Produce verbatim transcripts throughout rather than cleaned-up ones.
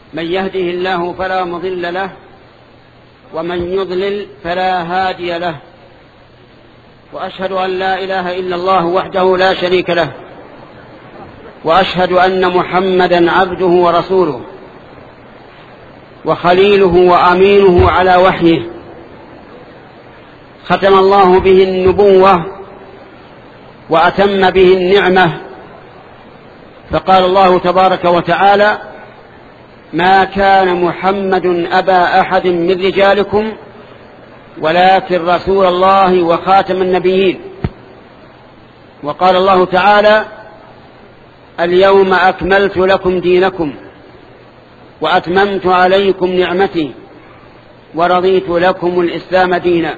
من يهده الله فلا مضل له ومن يضلل فلا هادي له، وأشهد أن لا إله إلا الله وحده لا شريك له، وأشهد أن محمدا عبده ورسوله وخليله وأمينه على وحيه، ختم الله به النبوة وأتم به النعمة، فقال الله تبارك وتعالى: ما كان محمد أبا أحد من رجالكم ولكن رسول الله وخاتم النبيين. وقال الله تعالى: اليوم أكملت لكم دينكم وأتممت عليكم نعمتي ورضيت لكم الإسلام دينا.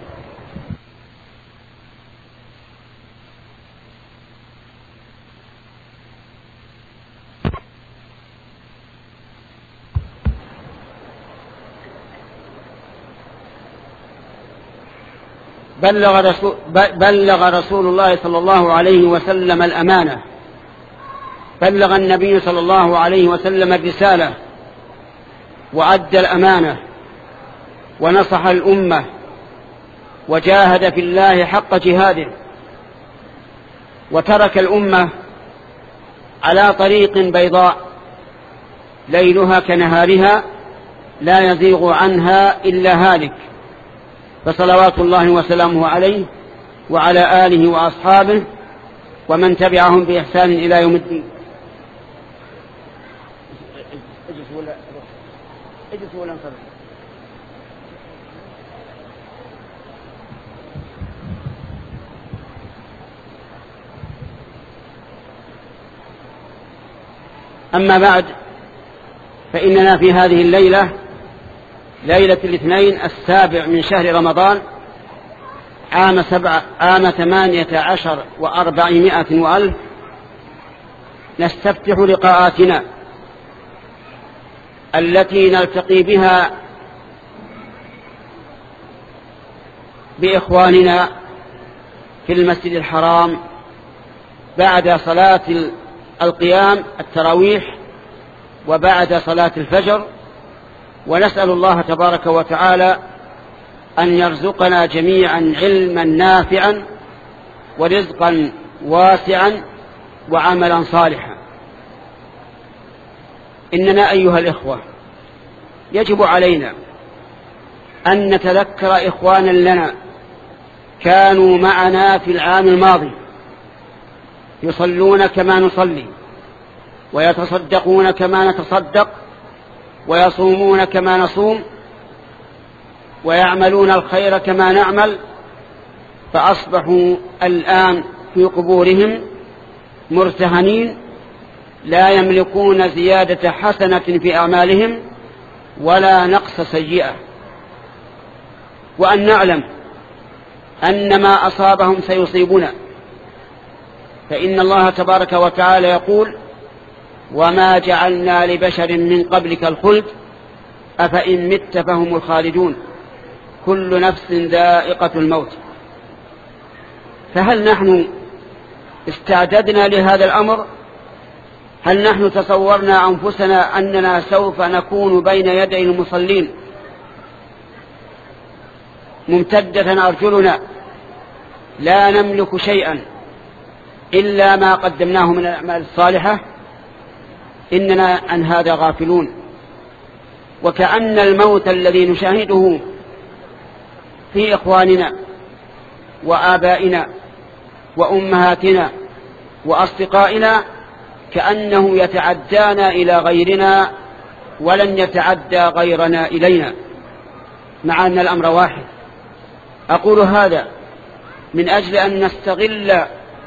بلغ رسول, بلغ رسول الله صلى الله عليه وسلم الأمانة، بلغ النبي صلى الله عليه وسلم الرسالة وأدى الأمانة ونصح الأمة وجاهد في الله حق جهاده، وترك الأمة على طريق بيضاء ليلها كنهارها لا يزيغ عنها إلا هالك، فصلوات الله وسلامه عليه وعلى آله وأصحابه ومن تبعهم بإحسان إلى يوم الدين. أما بعد، فإننا في هذه الليلة، ليلة الاثنين السابع من شهر رمضان عام سبع عام ثمانية عشر وأربعمائة وألف، نستفتح لقاءاتنا التي نلتقي بها بإخواننا في المسجد الحرام بعد صلاة القيام التراويح وبعد صلاة الفجر، ونسأل الله تبارك وتعالى أن يرزقنا جميعا علما نافعا ورزقا واسعا وعملا صالحا. إننا أيها الإخوة يجب علينا أن نتذكر إخوانا لنا كانوا معنا في العام الماضي يصلون كما نصلي، ويتصدقون كما نتصدق، ويصومون كما نصوم، ويعملون الخير كما نعمل، فأصبحوا الآن في قبورهم مرتهنين لا يملكون زيادة حسنة في أعمالهم ولا نقص سيئة. وأن نعلم أن ما أصابهم سيصيبنا، فإن الله تبارك وتعالى يقول: وما جعلنا لبشر من قبلك الخلد أفإن مت فهم الخالدون كل نفس ذائقة الموت. فهل نحن استعددنا لهذا الأمر؟ هل نحن تصورنا أنفسنا أننا سوف نكون بين يدي المصلين ممتدة أرجلنا لا نملك شيئا إلا ما قدمناه من الأعمال الصالحة؟ إننا عن هذا غافلون، وكأن الموت الذي نشاهده في إخواننا وآبائنا وأمهاتنا وأصدقائنا كأنه يتعدانا إلى غيرنا ولن يتعدى غيرنا إلينا، مع أن الأمر واحد. أقول هذا من أجل أن نستغل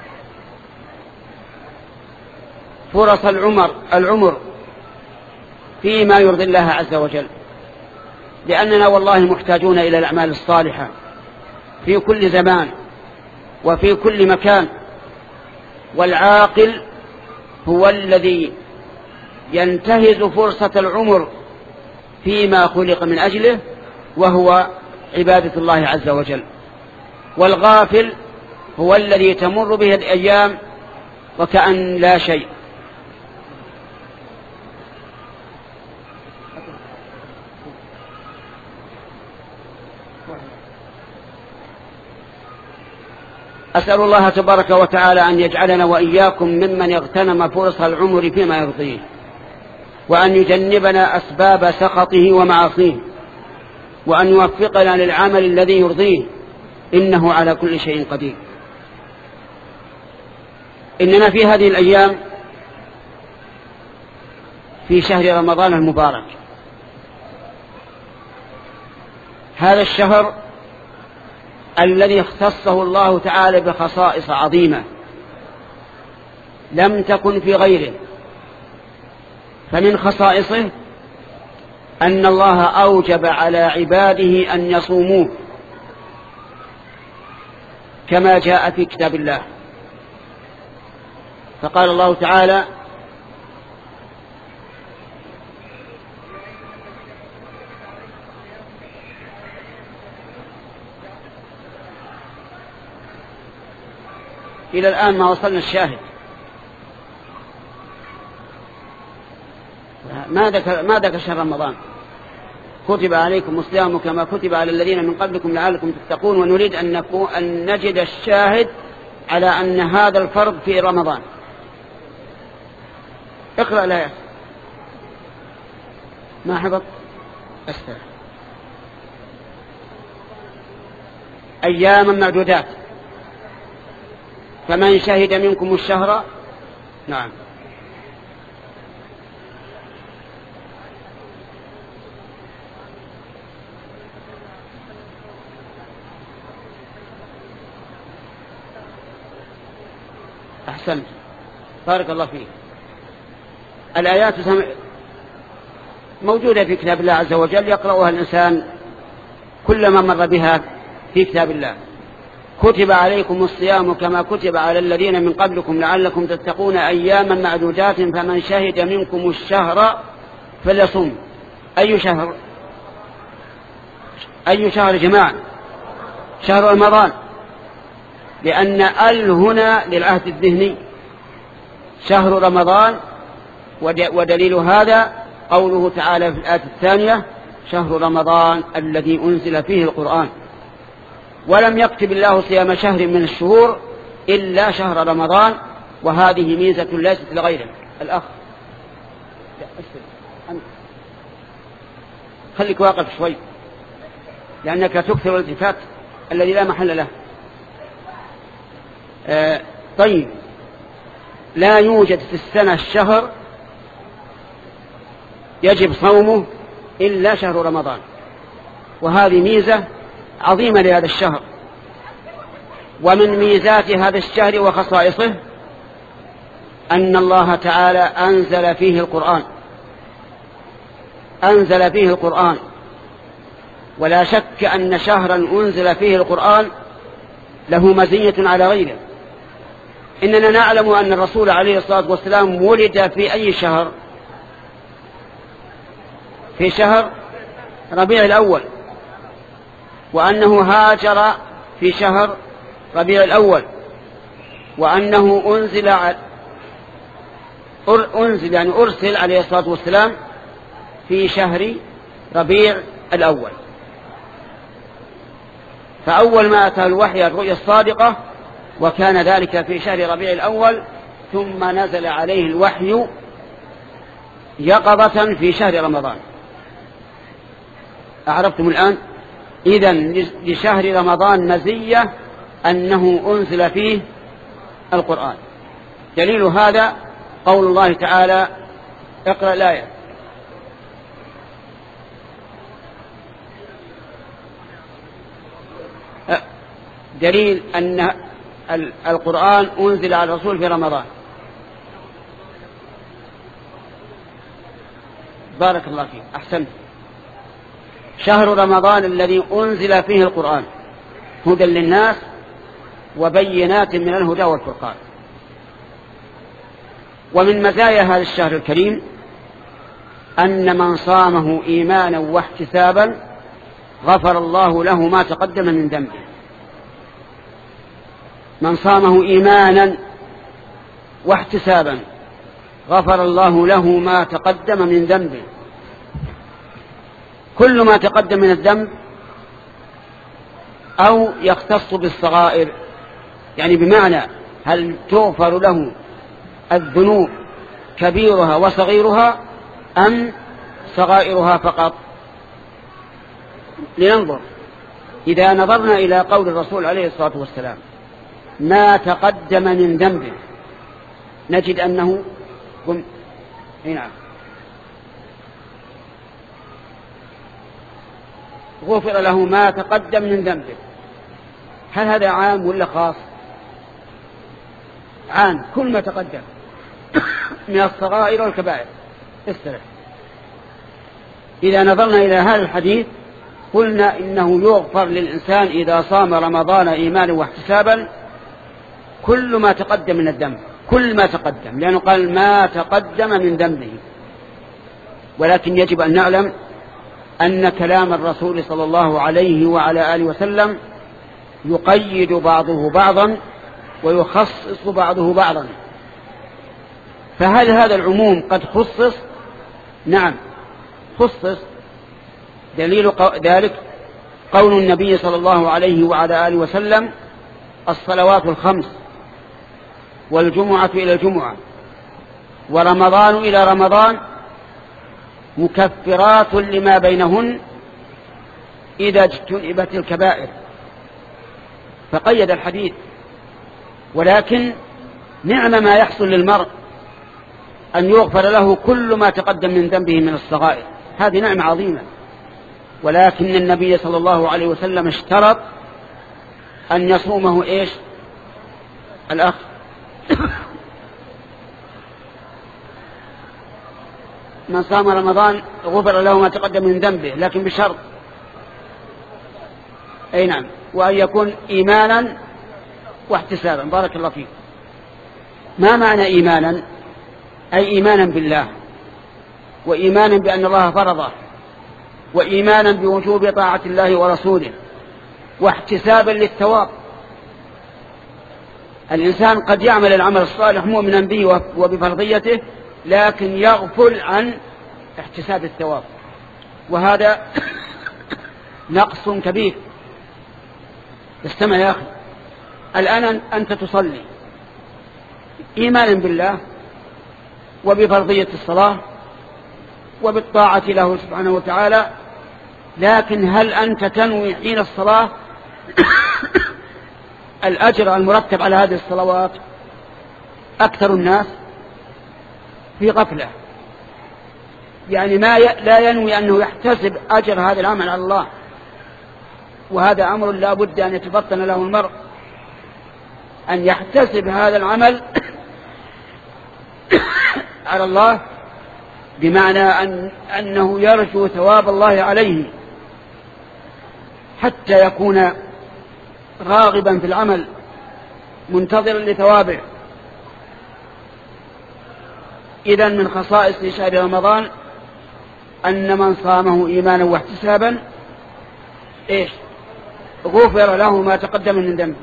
فرص العمر, العمر فيما يرضي الله عز وجل، لأننا والله محتاجون إلى الأعمال الصالحة في كل زمان وفي كل مكان. والعاقل هو الذي ينتهز فرصة العمر فيما خلق من أجله، وهو عبادة الله عز وجل. والغافل هو الذي تمر به الأيام وكأن لا شيء. أسأل الله تبارك وتعالى أن يجعلنا وإياكم ممن اغتنم فرص العمر فيما يرضيه، وأن يجنبنا أسباب سخطه ومعاصيه، وأن يوفقنا للعمل الذي يرضيه، إنه على كل شيء قدير. إننا في هذه الأيام في شهر رمضان المبارك. هذا الشهر الذي اختصه الله تعالى بخصائص عظيمة لم تكن في غيره. فمن خصائصه أن الله أوجب على عباده أن يصوموه كما جاء في كتاب الله، فقال الله تعالى: إلى الآن ما وصلنا الشاهد. ما ذكر ما ذكر شهر رمضان. كتب عليكم الصيام كما كتب على الذين من قبلكم لعلكم تتقون، ونريد أن نكون أن نجد الشاهد على أن هذا الفرض في رمضان. اقرأ الآية. ما حفظ أستاذ. أياما معدودات، فمن شهد منكم الشهر. نعم. أحسنت، بارك الله فيك. الآيات موجودة في كتاب الله عز وجل، يقرأها الإنسان كلما مر بها في كتاب الله. كتب عليكم الصيام كما كتب على الذين من قبلكم لعلكم تتقون أياما معدودات فمن شهد منكم الشهر فليصم. أي شهر؟ أي شهر جماعة؟ شهر رمضان، لأن ال هنا للعهد الذهني، شهر رمضان. ودليل هذا قوله تعالى في الآية الثانية: شهر رمضان الذي أنزل فيه القرآن. ولم يكتب الله صيام شهر من الشهور إلا شهر رمضان، وهذه ميزة ليست لغيره. الأخ خليك واقف شوي لأنك تكثر الالتفات الذي لا محل له. آه طيب، لا يوجد في السنة الشهر يجب صومه إلا شهر رمضان، وهذه ميزة عظيمة لهذا الشهر. ومن ميزات هذا الشهر وخصائصه أن الله تعالى أنزل فيه القرآن أنزل فيه القرآن ولا شك أن شهرا أنزل فيه القرآن له مزية على غيره. إننا نعلم أن الرسول عليه الصلاة والسلام ولد في أي شهر؟ في شهر ربيع الأول، وأنه هاجر في شهر ربيع الأول، وأنه أنزل أنزل يعني أرسل عليه الصلاة والسلام في شهر ربيع الأول. فأول ما أتى الوحي الرؤيا الصادقة، وكان ذلك في شهر ربيع الأول، ثم نزل عليه الوحي يقظة في شهر رمضان. أعرفتم الآن؟ إذن لشهر رمضان مزية أنه أنزل فيه القرآن. دليل هذا قول الله تعالى: اقرأ الآية. دليل أن القرآن أنزل على الرسول في رمضان. بارك الله فيك، أحسنت. شهر رمضان الذي أنزل فيه القرآن هدى للناس وبينات من الهدى والفرقان. ومن مزايا هذا الشهر الكريم أن من صامه إيمانا واحتسابا غفر الله له ما تقدم من ذنبه. من صامه إيمانا واحتسابا غفر الله له ما تقدم من ذنبه. كل ما تقدم من الذنب أو يختص بالصغائر يعني بمعنى هل تغفر له الذنوب كبيرها وصغيرها أم صغائرها فقط؟ لننظر. إذا نظرنا إلى قول الرسول عليه الصلاة والسلام ما تقدم من ذنبه نجد أنه قم هنا غفر له ما تقدم من ذنبه. هل هذا عام ولا خاص؟ عام، كل ما تقدم من الصغائر والكبائر استرح. إذا نظرنا إلى هذا الحديث قلنا إنه يغفر للإنسان إذا صام رمضان إيمانا واحتسابا كل ما تقدم من الذنب، كل ما تقدم، لأنه قال ما تقدم من ذنبه. ولكن يجب أن نعلم أن كلام الرسول صلى الله عليه وعلى آله وسلم يقيد بعضه بعضا ويخصص بعضه بعضا. فهل هذا العموم قد خصص؟ نعم خصص. دليل ذلك قول النبي صلى الله عليه وعلى آله وسلم الصلوات الخمس والجمعة إلى الجمعة ورمضان إلى رمضان مكفرات لما بينهن إذا اجتنبت الكبائر، فقيد الحديث. ولكن نعم ما يحصل للمرء أن يغفر له كل ما تقدم من ذنبه من الصغائر، هذه نعمة عظيمة. ولكن النبي صلى الله عليه وسلم اشترط أن يصومه إيش الأخ من صام رمضان غفر له ما تقدم من ذنبه، لكن بشرط أي نعم، وأن يكون إيمانا واحتسابا. بارك الله فيك. ما معنى إيمانا؟ أي إيمانا بالله، وإيمانا بأن الله فرضه، وإيمانا بوجوب طاعة الله ورسوله، واحتسابا للثواب. الإنسان قد يعمل العمل الصالح مؤمنا به وبفرضيته لكن يغفل عن احتساب الثواب، وهذا نقص كبير. استمع يا أخي، الآن أنت تصلي إيمانا بالله وبفرضية الصلاة وبالطاعة له سبحانه وتعالى، لكن هل أنت تنوي حين الصلاة الأجر المرتب على هذه الصلوات؟ أكثر الناس في غفلة، يعني ما ي... لا ينوي أنه يحتسب أجر هذا العمل على الله، وهذا أمر لا بد أن يتفطن له المرء، أن يحتسب هذا العمل على الله، بمعنى أن أنه يرجو ثواب الله عليه حتى يكون راغبا في العمل منتظرا لثوابه. إذن من خصائص شهر رمضان أن من صامه إيمانا واحتسابا إيش غفر له ما تقدم من ذنبه.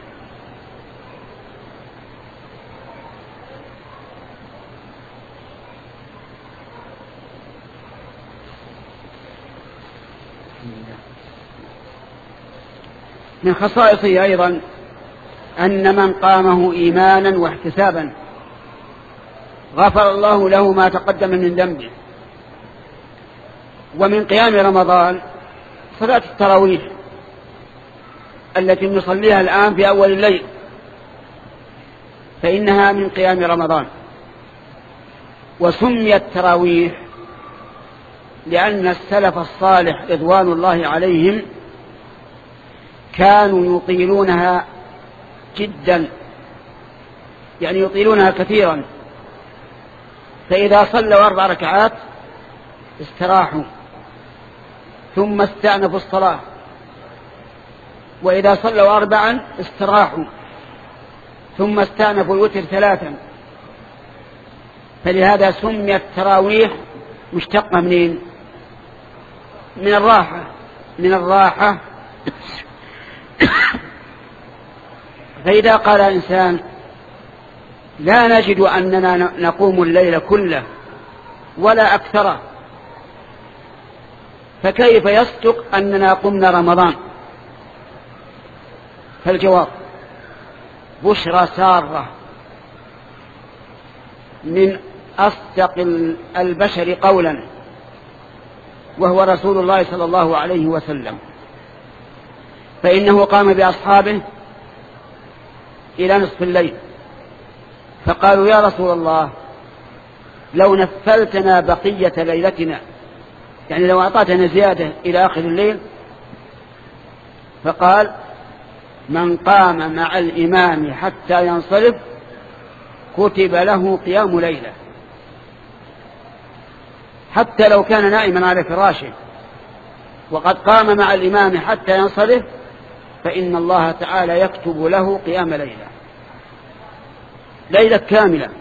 من خصائصه أيضا أن من قامه إيمانا واحتسابا غفر الله له ما تقدم من ذنبه. ومن قيام رمضان صلاة التراويح التي نصليها الآن في أول الليل، فإنها من قيام رمضان. وسميت تراويح لأن السلف الصالح رضوان الله عليهم كانوا يطيلونها جدا، يعني يطيلونها كثيرا، فإذا صلوا أربع ركعات استراحوا ثم استأنفوا الصلاة، وإذا صلوا أربعا استراحوا ثم استأنفوا الوتر ثلاثا. فلهذا سميت تراويح مشتقة منين؟ من الراحة، من الراحة. فإذا قال إنسان لا نجد أننا نقوم الليل كله ولا أكثره، فكيف يصدق أننا قمنا رمضان؟ فالجواب بشرى سارة من أصدق البشر قولا، وهو رسول الله صلى الله عليه وسلم، فإنه قام بأصحابه إلى نصف الليل فقالوا: يا رسول الله، لو نفلتنا بقية ليلتنا، يعني لو أعطتنا زيادة إلى آخر الليل. فقال: من قام مع الإمام حتى ينصرف كتب له قيام ليلة، حتى لو كان نائما على فراشه وقد قام مع الإمام حتى ينصرف فإن الله تعالى يكتب له قيام ليلة، ليلة كاملة.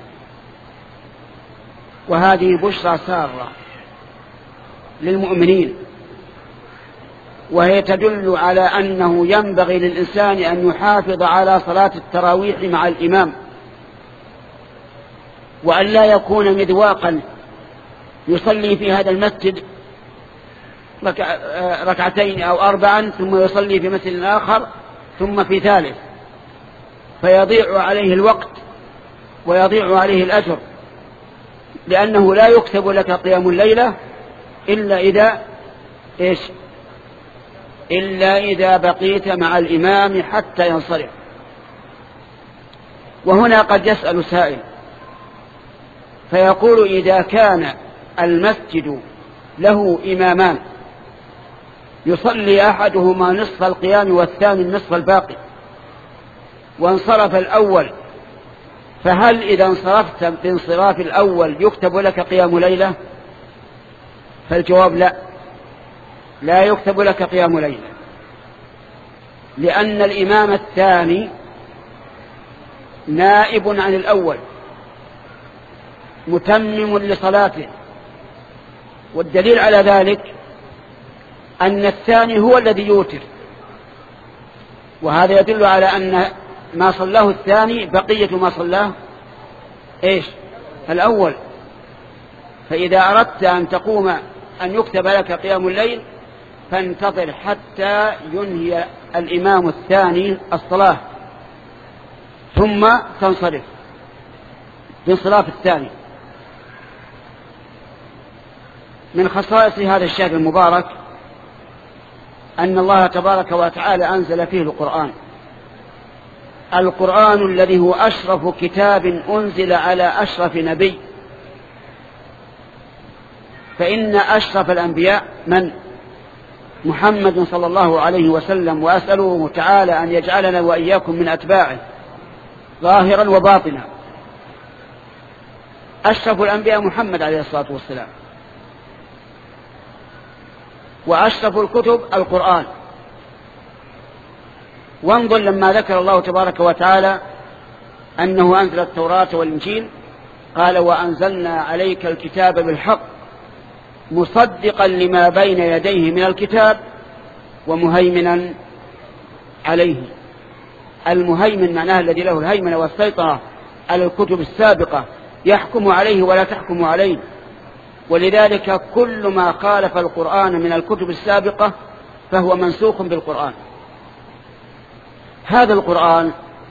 وهذه بشرى سارة للمؤمنين، وهي تدل على أنه ينبغي للإنسان أن يحافظ على صلاة التراويح مع الإمام، وأن لا يكون مذواقا يصلي في هذا المسجد ركعتين أو أربعا ثم يصلي في مسجد آخر ثم في ثالث، فيضيع عليه الوقت ويضيع عليه الأجر، لأنه لا يكتب لك قيام الليلة إلا إذا إيش إلا إذا بقيت مع الإمام حتى ينصرف. وهنا قد يسأل سائل فيقول: إذا كان المسجد له إمامان يصلي أحدهما نصف القيام والثاني النصف الباقي وانصرف الأول، فهل إذا انصرفت بانصراف الأول يكتب لك قيام ليلة؟ فالجواب: لا، لا يكتب لك قيام ليلة، لأن الإمام الثاني نائب عن الأول متمم لصلاته. والدليل على ذلك أن الثاني هو الذي يوتر، وهذا يدل على أن ما صلاه الثاني بقية ما صلاه إيش الأول. فإذا أردت أن تقوم أن يكتب لك قيام الليل فانتظر حتى ينهي الإمام الثاني الصلاة ثم تنصرف بانصراف الثاني. من خصائص هذا الشهر المبارك أن الله تبارك وتعالى أنزل فيه القرآن، القرآن الذي هو أشرف كتاب أنزل على أشرف نبي. فإن أشرف الأنبياء من؟ محمد صلى الله عليه وسلم، وأسأله تعالى أن يجعلنا وإياكم من أتباعه ظاهرا وباطنا. أشرف الأنبياء محمد عليه الصلاة والسلام، وأشرف الكتب القرآن. وانظر لما ذكر الله تبارك وتعالى أنه أنزل التوراة والإنجيل قال: وأنزلنا عليك الكتاب بالحق مصدقا لما بين يديه من الكتاب ومهيمنا عليه. المهيمن معناه الذي له الهيمنة والسيطرة على الكتب السابقة، يحكم عليه ولا تحكم عليه. ولذلك كل ما خالف القرآن من الكتب السابقة فهو منسوخ بالقرآن. هذا القرآن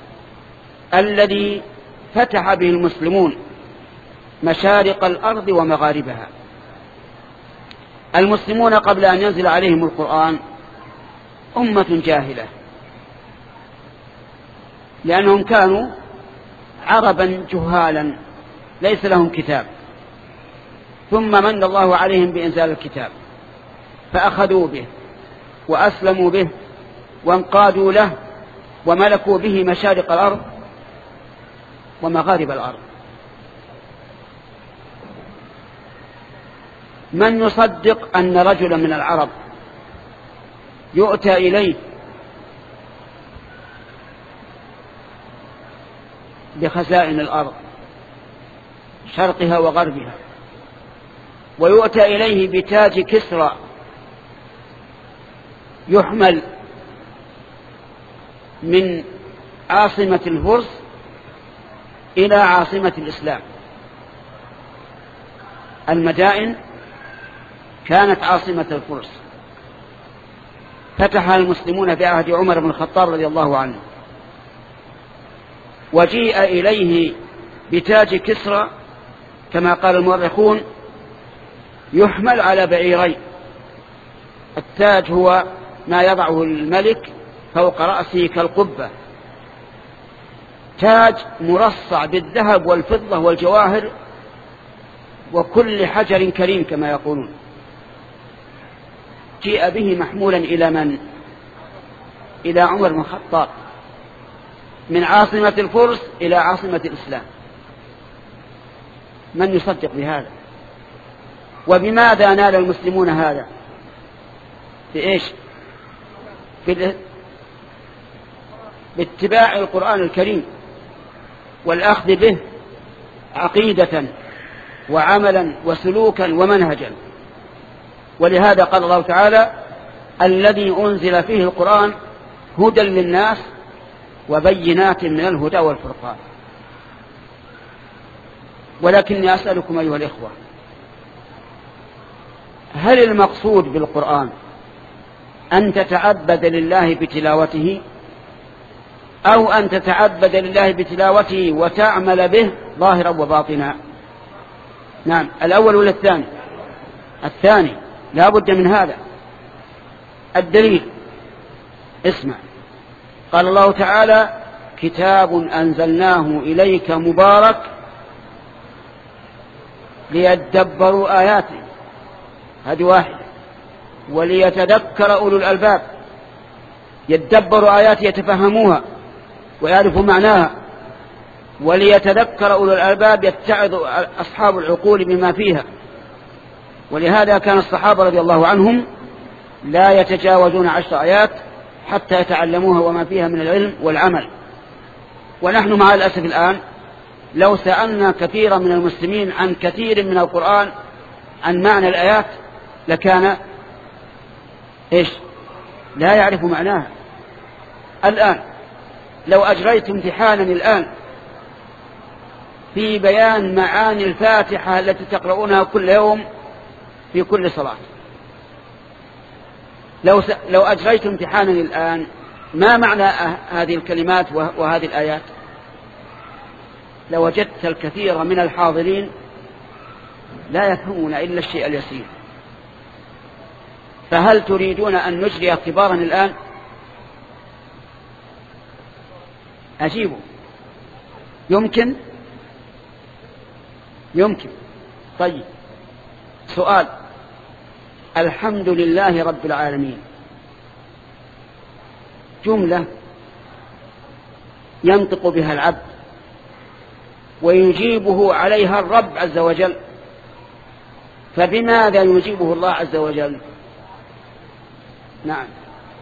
الذي فتح به المسلمون مشارق الأرض ومغاربها. المسلمون قبل أن ينزل عليهم القرآن أمة جاهلة، لأنهم كانوا عربا جهالا ليس لهم كتاب، ثم من الله عليهم بإنزال الكتاب فأخذوا به وأسلموا به وانقادوا له وملكوا به مشارق الأرض ومغارب الأرض. من يصدق أن رجلا من العرب يؤتى إليه بخزائن الأرض شرقها وغربها، ويؤتى إليه بتاج كسرى يحمل من عاصمة الفرس إلى عاصمة الإسلام؟ المدائن كانت عاصمة الفرس، فتحها المسلمون في عهد عمر بن الخطاب رضي الله عنه، وجيء إليه بتاج كسرى كما قال المؤرخون يحمل على بعيرين. التاج هو ما يضعه الملك فوق رأسه كالقبة، تاج مرصع بالذهب والفضة والجواهر وكل حجر كريم كما يقولون. جيء به محمولا إلى من؟ إلى عمر بن الخطاب، من عاصمة الفرس إلى عاصمة الإسلام. من يصدق بهذا؟ وبماذا نال المسلمون هذا؟ بإيش؟ باتباع القرآن الكريم والأخذ به عقيدة وعملا وسلوكا ومنهجا. ولهذا قال الله تعالى الذي أنزل فيه القرآن هدى للناس وبينات من الهدى والفرقان. ولكني أسألكم أيها الإخوة، هل المقصود بالقرآن أن تتعبد لله بتلاوته أو أن تتعبد لله بتلاوته وتعمل به ظاهرا وباطنا؟ نعم، الأول ولا الثاني؟ الثاني، لا بد من هذا. الدليل اسمع، قال الله تعالى كتاب أنزلناه إليك مبارك ليدبروا آياته، هذه واحدة، وليتذكر أولو الألباب، يدبروا آياته يتفهموها ويعرفوا معناها، وليتذكر أولو الألباب يتعظ أصحاب العقول بما فيها. ولهذا كان الصحابة رضي الله عنهم لا يتجاوزون عشر آيات حتى يتعلموها وما فيها من العلم والعمل. ونحن مع الأسف الآن لو سألنا كثيرا من المسلمين عن كثير من القرآن عن معنى الآيات لكان إيش؟ لا يعرف معناها. الآن لو أجريت امتحانا الآن في بيان معاني الفاتحة التي تقرؤونها كل يوم في كل صلاة، لو, س... لو أجريت امتحانا الآن ما معنى هذه الكلمات وهذه الآيات، لوجدت الكثير من الحاضرين لا يفهمون إلا الشيء اليسير. فهل تريدون أن نجري اختبارا الآن؟ أجيبوا. يمكن يمكن طيب، سؤال: الحمد لله رب العالمين جملة ينطق بها العبد ويجيبه عليها الرب عز وجل، فبماذا يجيبه الله عز وجل؟ نعم،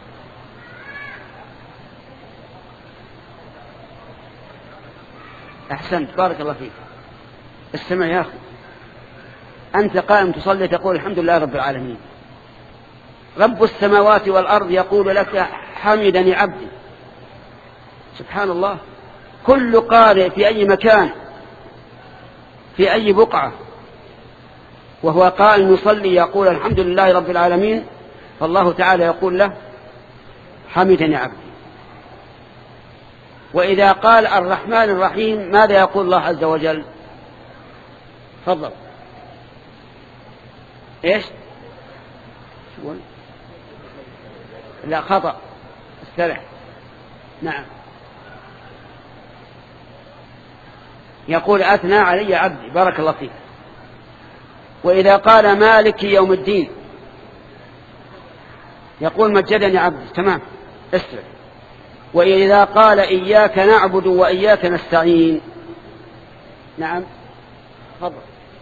أحسنت، بارك الله فيك. استمع يا أخي، أنت قائم تصلي تقول الحمد لله رب العالمين، رب السماوات والأرض يقول لك حمدني عبدي. سبحان الله، كل قارئ في أي مكان في أي بقعة وهو قائم يصلي يقول الحمد لله رب العالمين، فالله تعالى يقول له حمدني عبدي. وإذا قال الرحمن الرحيم ماذا يقول الله عز وجل؟ تفضل. ايش؟ لا، خطأ، استرح. نعم، يقول أثنى علي عبدي، بارك الله فيك. وإذا قال مالك يوم الدين يقول مجدني عبدي، تمام، استرح. وإذا قال إياك نعبد وإياك نستعين، نعم، تفضل،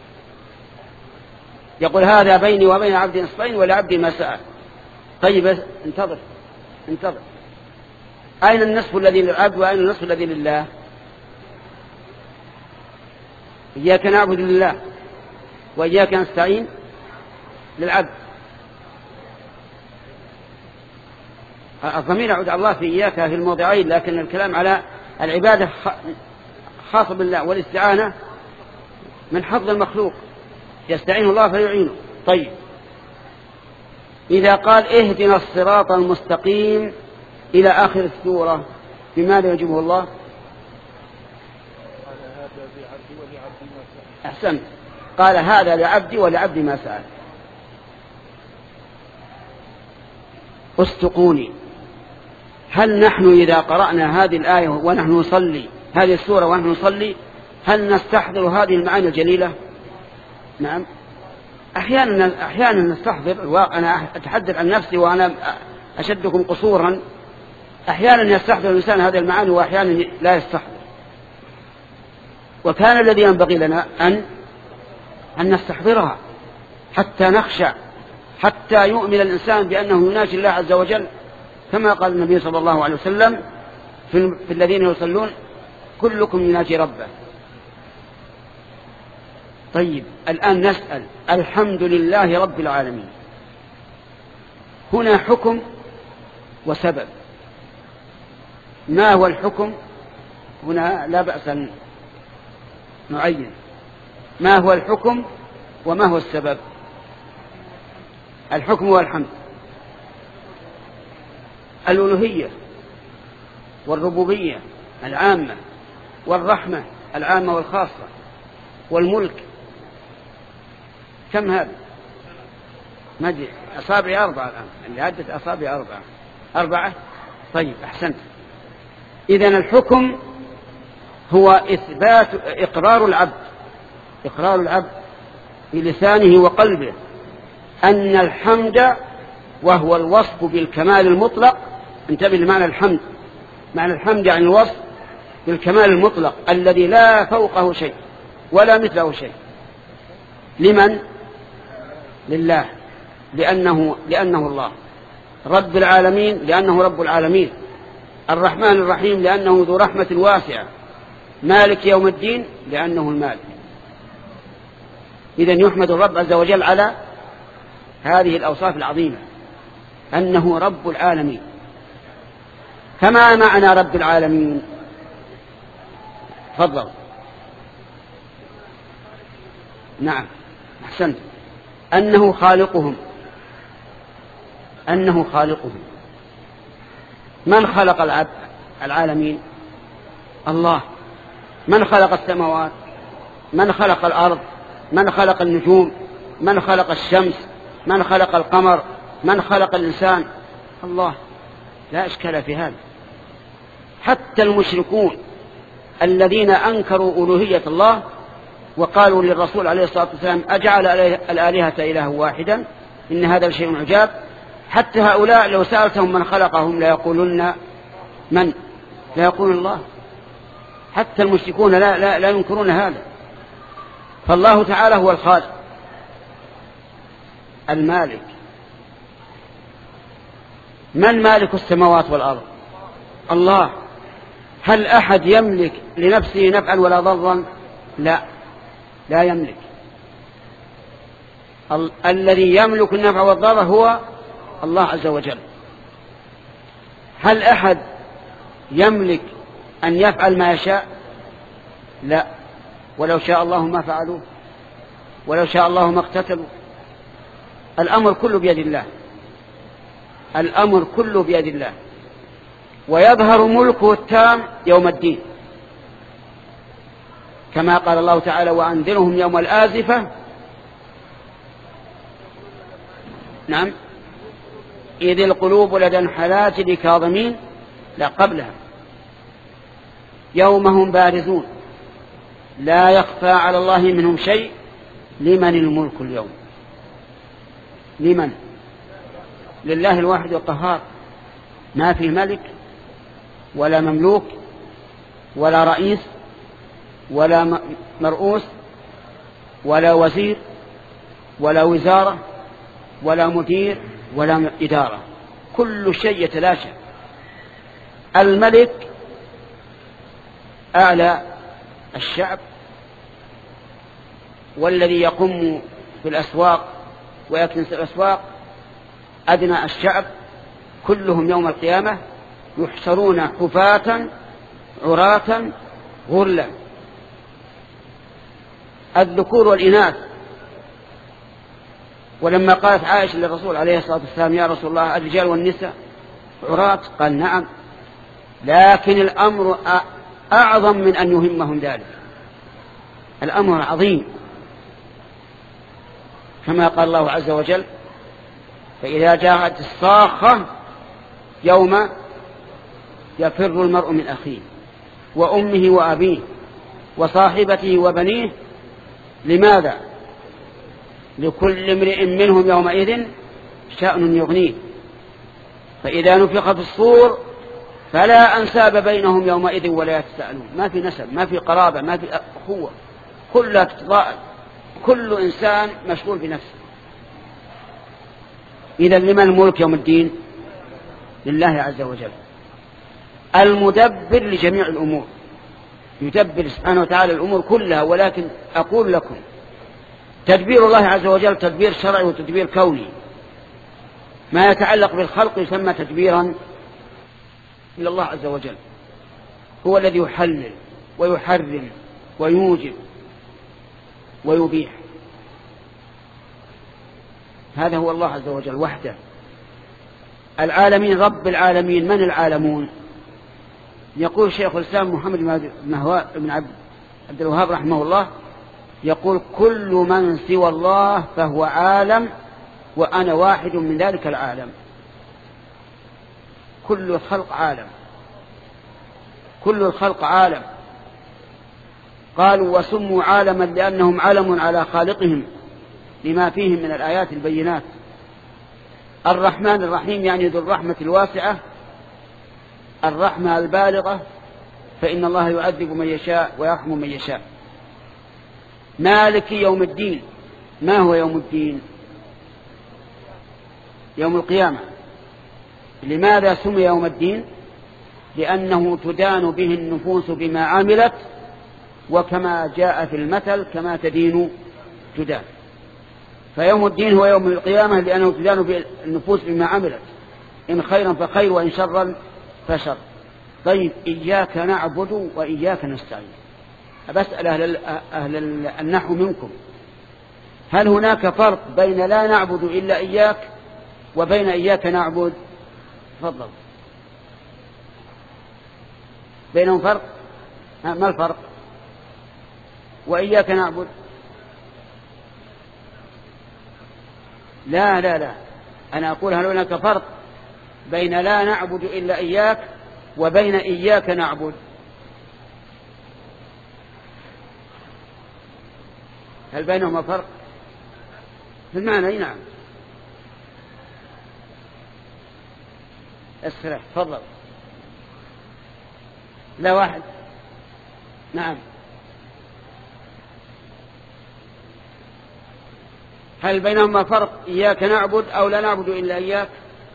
يقول هذا بيني وبين عبدي نصفين ولعبدي ما سأل. طيب انتظر انتظر، أين النصف الذي للعبد وأين النصف الذي لله؟ إياك نعبد لله وإياك نستعين للعبد. الضمير يعود على الله في إياك في الموضعين، لكن الكلام على العبادة خاص بالله، والاستعانة من حظ المخلوق، يستعين الله فيعينه. طيب، إذا قال اهدنا الصراط المستقيم إلى آخر السورة بماذا يجيبه الله؟ أحسنت. قال هذا لعبدي ولعبدي ما سأل. أصدقوني، هل نحن إذا قرأنا هذه الآية ونحن نصلي هذه السورة ونحن نصلي هل نستحضر هذه المعاني الجليلة؟ نعم، أحيانا أحيانا نستحضر. أنا أتحدث عن نفسي وأنا أشدكم قصورا. أحيانا يستحضر الإنسان هذه المعاني وأحيانا لا يستحضر. وكان الذي ينبغي لنا أن أن نستحضرها حتى نخشع، حتى يؤمن الإنسان بأنه يناجي الله عز وجل، كما قال النبي صلى الله عليه وسلم في الذين يصلون كلكم يناجي ربه. طيب، الآن نسأل الحمد لله رب العالمين، هنا حكم وسبب. ما هو الحكم؟ هنا لا بأس أن نعين ما هو الحكم وما هو السبب. الحكم والحمد، الألوهية والربوبية العامة والرحمة العامة والخاصة والملك. كم هذا؟ ما أدري، أصابع أربعة الآن، اللي عدت أصابع أربعة أربعة طيب، أحسنت. إذن الحكم هو إثبات إقرار العبد إقرار العبد بلسانه وقلبه أن الحمد، وهو الوصف بالكمال المطلق. انتبه لمعنى الحمد. معنى الحمد يعني الوصف بالكمال المطلق الذي لا فوقه شيء ولا مثله شيء. لمن؟ لله، لأنه, لأنه الله. رب العالمين لأنه رب العالمين. الرحمن الرحيم لأنه ذو رحمة واسعة. مالك يوم الدين لأنه المالك. إذن يحمد الرب عز وجل على هذه الأوصاف العظيمة، أنه رب العالمين. كما معنى رب العالمين؟ تفضل. نعم، أحسنت. أنه خالقهم أنه خالقهم من خلق العالمين؟ الله. من خلق السماوات؟ من خلق الأرض؟ من خلق النجوم؟ من خلق الشمس؟ من خلق القمر؟ من خلق الإنسان؟ الله، لا إشكال في هذا. حتى المشركون الذين أنكروا ألوهية الله وقالوا للرسول عليه الصلاة والسلام أجعل الآلهة إله واحدا إن هذا الشيء عجاب، حتى هؤلاء لو سألتهم من خلقهم لا يقولون من؟ لا يقولون الله. حتى المشركون لا, لا, لا ينكرون هذا. فالله تعالى هو الخالق المالك. من مالك السماوات والأرض؟ الله. هل أحد يملك لنفسه نفعا ولا ضرا؟ لا، لا يملك. ال- الذي يملك النفع والضر هو الله عز وجل. هل أحد يملك أن يفعل ما يشاء؟ لا، ولو شاء الله ما فعلوه، ولو شاء الله ما اقتتلوا. الأمر كله بيد الله، الأمر كله بيد الله. ويظهر ملكه التام يوم الدين، كما قال الله تعالى وأنذرهم يوم الآزفة. نعم، إذ القلوب لدى الحناجر كاظمين، لا قبلها، يوم هم بارزون لا يخفى على الله منهم شيء. لمن الملك اليوم؟ لمن؟ لله الواحد القهار. ما في ملك ولا مملوك ولا رئيس ولا مرؤوس ولا وزير ولا وزارة ولا مدير ولا إدارة، كل شيء يتلاشى. الملك أعلى الشعب، والذي يقوم في الأسواق ويكنس الأسواق أدنى الشعب. كلهم يوم القيامة يحشرون حفاة عراة غرلا، الذكور والإناث. ولما قالت عائشة للرسول عليه الصلاة والسلام يا رسول الله الرجال والنساء عراة؟ قال نعم، لكن الأمر أعظم من أن يهمهم ذلك. الأمر عظيم، كما قال الله عز وجل: فإذا جاءت الصاخة يوم يفر المرء من أخيه وأمه وأبيه وصاحبته وبنيه. لماذا؟ لكل امرئ منهم يومئذ شأن يغنيه. فإذا نفخ في الصور فلا أنساب بينهم يومئذ ولا يتساءلون. ما في نسب، ما في قرابة، ما في أخوة، كل كل إنسان مشغول بنفسه. إذا لمن الملك يوم الدين؟ لله عز وجل، المدبر لجميع الأمور، يدبر سبحانه وتعالى الأمور كلها. ولكن أقول لكم تدبير الله عز وجل تدبير شرعي وتدبير كوني. ما يتعلق بالخلق يسمى تدبيرا إلى الله عز وجل، هو الذي يحلل ويحرم ويوجب ويبيح. هذا هو الله عز وجل وحده. العالمين، رب العالمين، من العالمون؟ يقول شيخ الإسلام محمد بن عبد الوهاب رحمه الله، يقول: كل من سوى الله فهو عالم، وأنا واحد من ذلك العالم. كل الخلق عالم، كل الخلق عالم. قالوا: وسموا عالما لأنهم علم على خالقهم لما فيهم من الآيات البينات. الرحمن الرحيم يعني ذو الرحمة الواسعة، الرحمة البالغة، فإن الله يعذب من يشاء ويرحم من يشاء. مالك يوم الدين. ما هو يوم الدين؟ يوم القيامة. لماذا سمي يوم الدين؟ لأنه تدان به النفوس بما عملت، وكما جاء في المثل: كما تدين تدان. فيوم الدين هو يوم القيامة لأنه تدان به النفوس بما عملت، إن خيرا فخير وإن شرا فشر. طيب، إياك نعبد وإياك نستعين. أبسأل أهل, أهل النحو منكم: هل هناك فرق بين لا نعبد إلا إياك وبين إياك نعبد؟ تفضل. بينهم فرق؟ ما الفرق؟ وإياك نعبد؟ لا لا لا أنا أقول: هل هناك فرق بين لا نعبد إلا إياك وبين إياك نعبد؟ هل بينهما فرق في المعنى؟ أي نعم. اسرع، تفضل. لا واحد. نعم. هل بينهما فرق إياك نعبد أو لا نعبد إلا إياك؟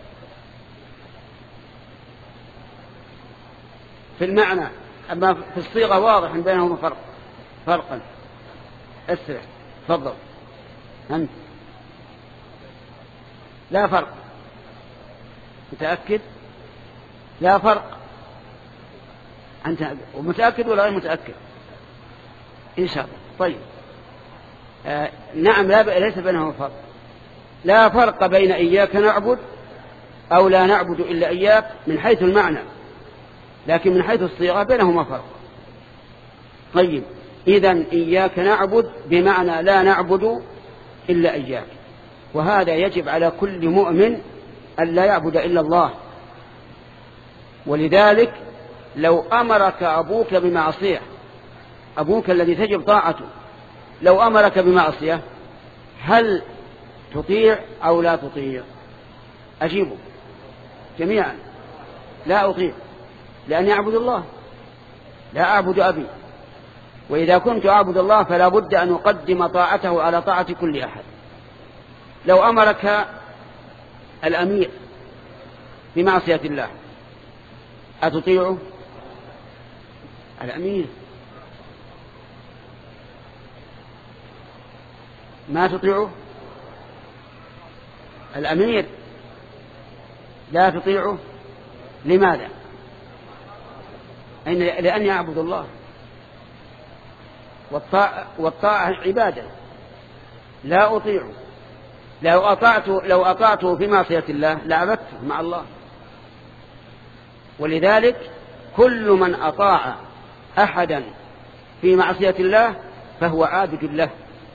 في المعنى، أما في الصيغة واضح أن بينهما فرق فرقا. اسرع، تفضل. أنت لا فرق. متأكد؟ لا فرق. أنت متأكد ولا غير متأكد؟ إن شاء الله. طيب. آه نعم، لا ب... ليس بينهما فرق. لا فرق بين إياك نعبد أو لا نعبد إلا إياك من حيث المعنى، لكن من حيث الصيغة بينهما فرق. طيب، إذن إياك نعبد بمعنى لا نعبد إلا إياك، وهذا يجب على كل مؤمن أن لا يعبد إلا الله. ولذلك لو أمرك أبوك بمعصية، أبوك الذي تجب طاعته، لو أمرك بمعصية هل تطيع أو لا تطيع؟ أجيبوا جميعا: لا أطيع، لأني أعبد الله، لا أعبد أبي. وإذا كنت أعبد الله فلا بد أن أقدم طاعته على طاعة كل أحد. لو أمرك الأمير بمعصية الله أتطيعه؟ الأمير ما تطيعه، الأمير لا تطيعه. لماذا؟ لأني أعبد الله، والطاعة, والطاعة عبادة، لا أطيعه. لو أطعته, لو أطعته في معصية الله لعبدته مع الله. ولذلك كل من أطاع أحدا في معصية الله فهو عابد له.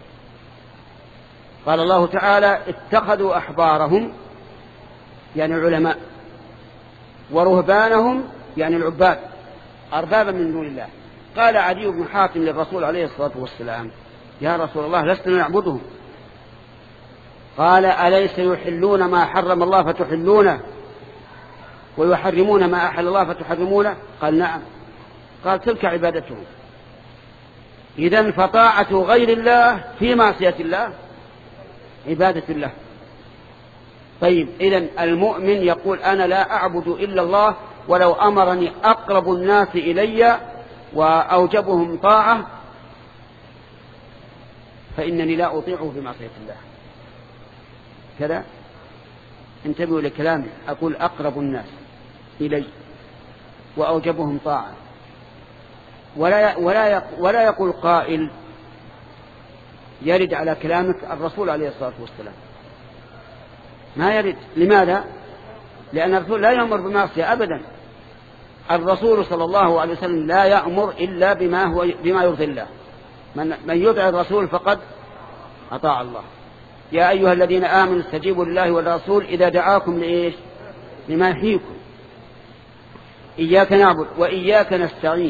قال الله تعالى اتخذوا أحبارهم يعني العلماء ورهبانهم يعني العباد أربابا من دون الله. قال عدي بن حاتم للرسول عليه الصلاة والسلام يا رسول الله لسنا نعبدهم. قال أليس يحلون ما حرم الله فتحلونه ويحرمون ما أحل الله فتحرمونه؟ قال نعم. قال تلك عبادتهم. إذن فطاعة غير الله في معصية الله عبادة الله. طيب إذن المؤمن يقول أنا لا أعبد إلا الله ولو أمرني أقرب الناس إلي وأوجبهم طاعة فإنني لا أطيعه في معصية الله. كذا انتبهوا لكلامي، أقول أقرب الناس إلي وأوجبهم طاعة، ولا ولا ولا يقول قائل يرد على كلامك الرسول عليه الصلاة والسلام، ما يرد. لماذا؟ لأن الرسول لا يأمر بمعصية أبدا. الرسول صلى الله عليه وسلم لا يأمر إلا بما هو بما يرضي الله. من, من يطع الرسول فقد أطاع الله. يا أيها الذين آمنوا استجيبوا لله والرسول إذا دعاكم لإيش؟ لما يحييكم. إياك نعبد وإياك نستعين.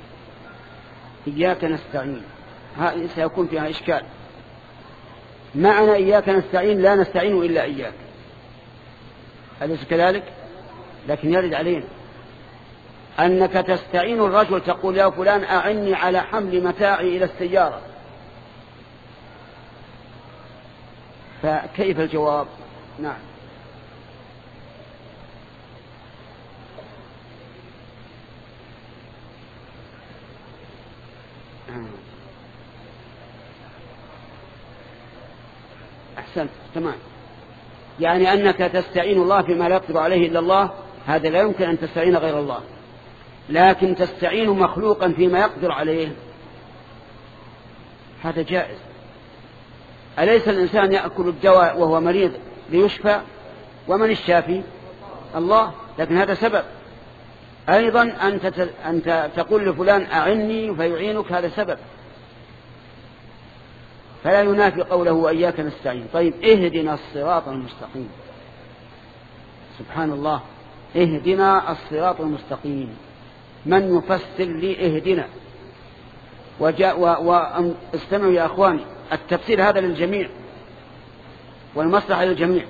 إياك نستعين هذا سيكون فيها إشكال. معنى إياك نستعين لا نستعين إلا إياك، أليس كذلك؟ لكن يرد علينا أنك تستعين الرجل تقول يا فلان أعني على حمل متاعي إلى السيارة، فكيف الجواب؟ نعم. أحسنت تمام. يعني أنك تستعين الله فيما لا يقدر عليه إلا الله، هذا لا يمكن أن تستعين غير الله. لكن تستعين مخلوقا فيما يقدر عليه هذا جائز. أليس الإنسان يأكل الدواء وهو مريض ليشفى؟ ومن الشافي؟ الله. لكن هذا سبب. أيضا أنت, أنت تقول لفلان أعني فيعينك، هذا سبب، فلا ينافي قوله وإياك نستعين. طيب اهدنا الصراط المستقيم. سبحان الله، اهدنا الصراط المستقيم. من يفسر لي اهدنا؟ وجاء واستمعوا يا أخواني، التفسير هذا للجميع والمصلحة للجميع.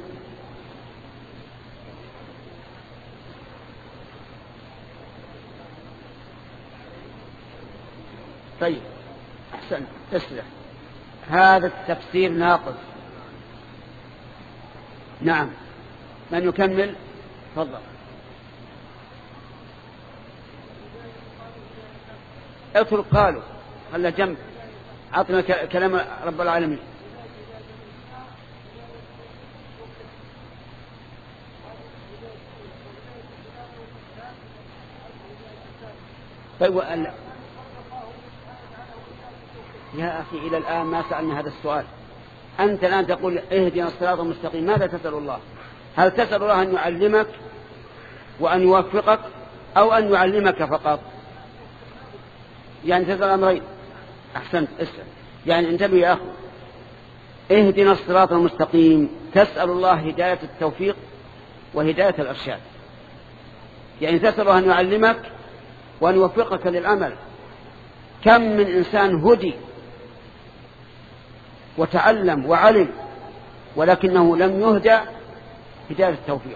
طيب أحسن تسلح، هذا التفسير ناقص. نعم، من يكمل؟ تفضل. اترك قالوا، هلا جنب، عطنا كلام رب العالمين. طيب وأن... يا أخي إلى الآن ما سألنا هذا السؤال. أنت الآن تقول اهدنا الصراط المستقيم، ماذا تسأل الله؟ هل تسأل الله أن يعلمك وأن يوفقك أو أن يعلمك فقط؟ يعني تسأل أمرين. أحسنت، اسأل. يعني انتبه يا أخي، اهدنا الصراط المستقيم تسأل الله هداية التوفيق وهداية الإرشاد. يعني تسأل الله أن يعلمك وأن يوفقك للعمل. كم من إنسان هدي وتعلم وعلم ولكنه لم يهدى هداية التوفيق.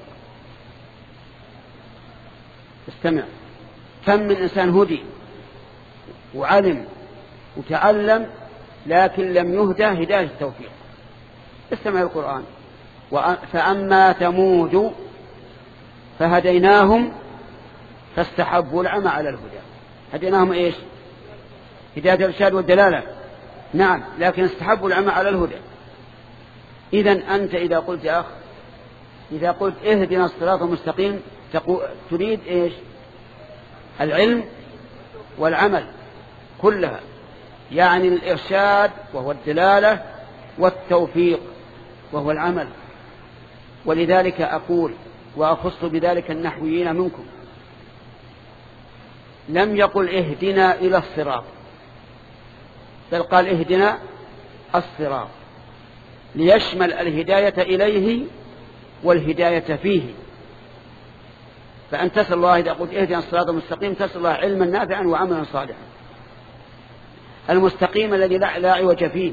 استمع، كم من إنسان هدي وعلم وتعلم لكن لم يهدى هداية التوفيق. استمع القرآن، فأما ثمود فهديناهم فاستحبوا العمى على الهدى. هديناهم إيش؟ هداية الإرشاد والدلالة، نعم، لكن استحبوا العمى على الهدى. إذن أنت إذا قلت يا أخ، إذا قلت اهدنا الصراط المستقيم تريد إيش؟ العلم والعمل كلها، يعني الإرشاد وهو الدلالة والتوفيق وهو العمل. ولذلك أقول وأخص بذلك النحويين منكم، لم يقل اهدنا إلى الصراط، بل قال اهدنا الصراط ليشمل الهداية إليه والهداية فيه. فأن تسأل الله إذا قلت اهدنا الصراط المستقيم تسأل الله علما نافعا وعملا صالحا. المستقيم الذي لا عوج فيه.